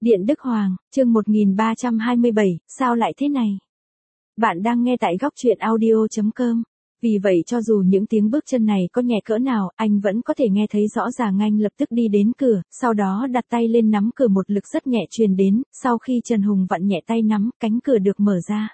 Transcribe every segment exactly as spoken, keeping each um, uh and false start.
Điện Đức Hoàng, chương một nghìn ba trăm hai mươi bảy, sao lại thế này? Bạn đang nghe tại góc truyện audio chấm com. Vì vậy cho dù những tiếng bước chân này có nhẹ cỡ nào, anh vẫn có thể nghe thấy rõ ràng. Anh lập tức đi đến cửa, sau đó đặt tay lên nắm cửa, một lực rất nhẹ truyền đến, sau khi Trần Hùng vặn nhẹ tay nắm, cánh cửa được mở ra.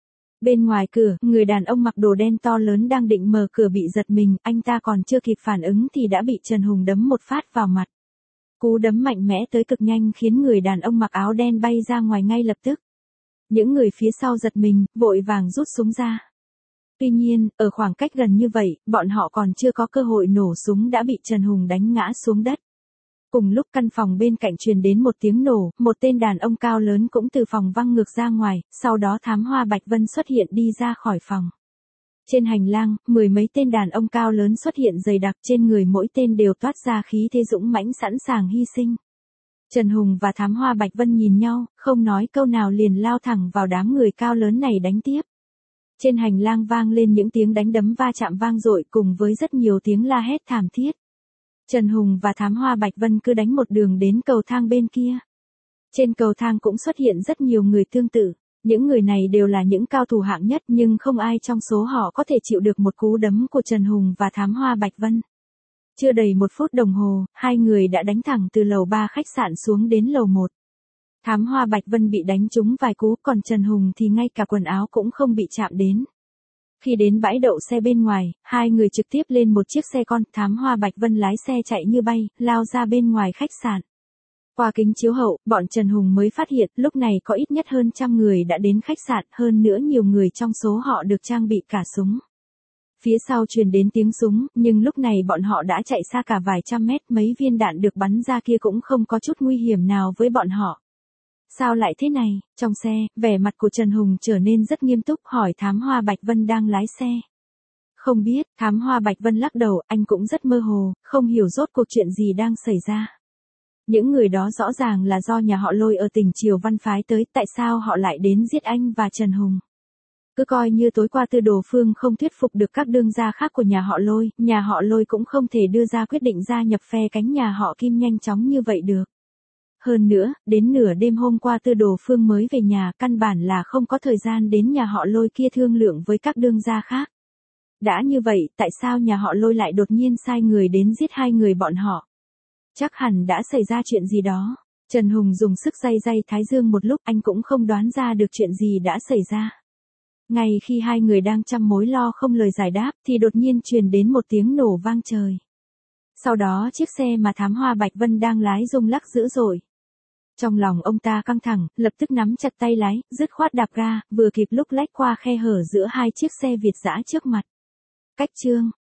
Bên ngoài cửa, người đàn ông mặc đồ đen to lớn đang định mở cửa bị giật mình, anh ta còn chưa kịp phản ứng thì đã bị Trần Hùng đấm một phát vào mặt. Cú đấm mạnh mẽ tới cực nhanh khiến người đàn ông mặc áo đen bay ra ngoài ngay lập tức. Những người phía sau giật mình, vội vàng rút súng ra. Tuy nhiên, ở khoảng cách gần như vậy, bọn họ còn chưa có cơ hội nổ súng đã bị Trần Hùng đánh ngã xuống đất. Cùng lúc căn phòng bên cạnh truyền đến một tiếng nổ, một tên đàn ông cao lớn cũng từ phòng văng ngược ra ngoài, sau đó Thám Hoa Bạch Vân xuất hiện đi ra khỏi phòng. Trên hành lang, mười mấy tên đàn ông cao lớn xuất hiện dày đặc, trên người mỗi tên đều toát ra khí thế dũng mãnh sẵn sàng hy sinh. Trần Hùng và Thám Hoa Bạch Vân nhìn nhau, không nói câu nào liền lao thẳng vào đám người cao lớn này đánh tiếp. Trên hành lang vang lên những tiếng đánh đấm va chạm vang dội cùng với rất nhiều tiếng la hét thảm thiết. Trần Hùng và Thám Hoa Bạch Vân cứ đánh một đường đến cầu thang bên kia. Trên cầu thang cũng xuất hiện rất nhiều người tương tự. Những người này đều là những cao thủ hạng nhất nhưng không ai trong số họ có thể chịu được một cú đấm của Trần Hùng và Thám Hoa Bạch Vân. Chưa đầy một phút đồng hồ, hai người đã đánh thẳng từ lầu ba khách sạn xuống đến lầu một. Thám Hoa Bạch Vân bị đánh trúng vài cú, còn Trần Hùng thì ngay cả quần áo cũng không bị chạm đến. Khi đến bãi đậu xe bên ngoài, hai người trực tiếp lên một chiếc xe con, Thám Hoa Bạch Vân lái xe chạy như bay, lao ra bên ngoài khách sạn. Qua kính chiếu hậu, bọn Trần Hùng mới phát hiện lúc này có ít nhất hơn trăm người đã đến khách sạn, hơn nữa nhiều người trong số họ được trang bị cả súng. Phía sau truyền đến tiếng súng, nhưng lúc này bọn họ đã chạy xa cả vài trăm mét, mấy viên đạn được bắn ra kia cũng không có chút nguy hiểm nào với bọn họ. Sao lại thế này? Trong xe, vẻ mặt của Trần Hùng trở nên rất nghiêm túc, hỏi Thám Hoa Bạch Vân đang lái xe. Không biết, Thám Hoa Bạch Vân lắc đầu, anh cũng rất mơ hồ, không hiểu rốt cuộc chuyện gì đang xảy ra. Những người đó rõ ràng là do nhà họ Lôi ở tỉnh Triều Văn phái tới, tại sao họ lại đến giết anh và Trần Hùng? Cứ coi như tối qua Tư Đồ Phương không thuyết phục được các đương gia khác của nhà họ Lôi, nhà họ Lôi cũng không thể đưa ra quyết định gia nhập phe cánh nhà họ Kim nhanh chóng như vậy được. Hơn nữa, đến nửa đêm hôm qua Tư Đồ Phương mới về nhà, căn bản là không có thời gian đến nhà họ Lôi kia thương lượng với các đương gia khác. Đã như vậy, tại sao nhà họ Lôi lại đột nhiên sai người đến giết hai người bọn họ? Chắc hẳn đã xảy ra chuyện gì đó. Trần Hùng dùng sức day day thái dương một lúc, anh cũng không đoán ra được chuyện gì đã xảy ra. Ngay khi hai người đang trăm mối lo không lời giải đáp, thì đột nhiên truyền đến một tiếng nổ vang trời. Sau đó chiếc xe mà Thám Hoa Bạch Vân đang lái rung lắc dữ dội. Trong lòng ông ta căng thẳng, lập tức nắm chặt tay lái, dứt khoát đạp ga, vừa kịp lúc lách qua khe hở giữa hai chiếc xe Việt dã trước mặt. Cách chương,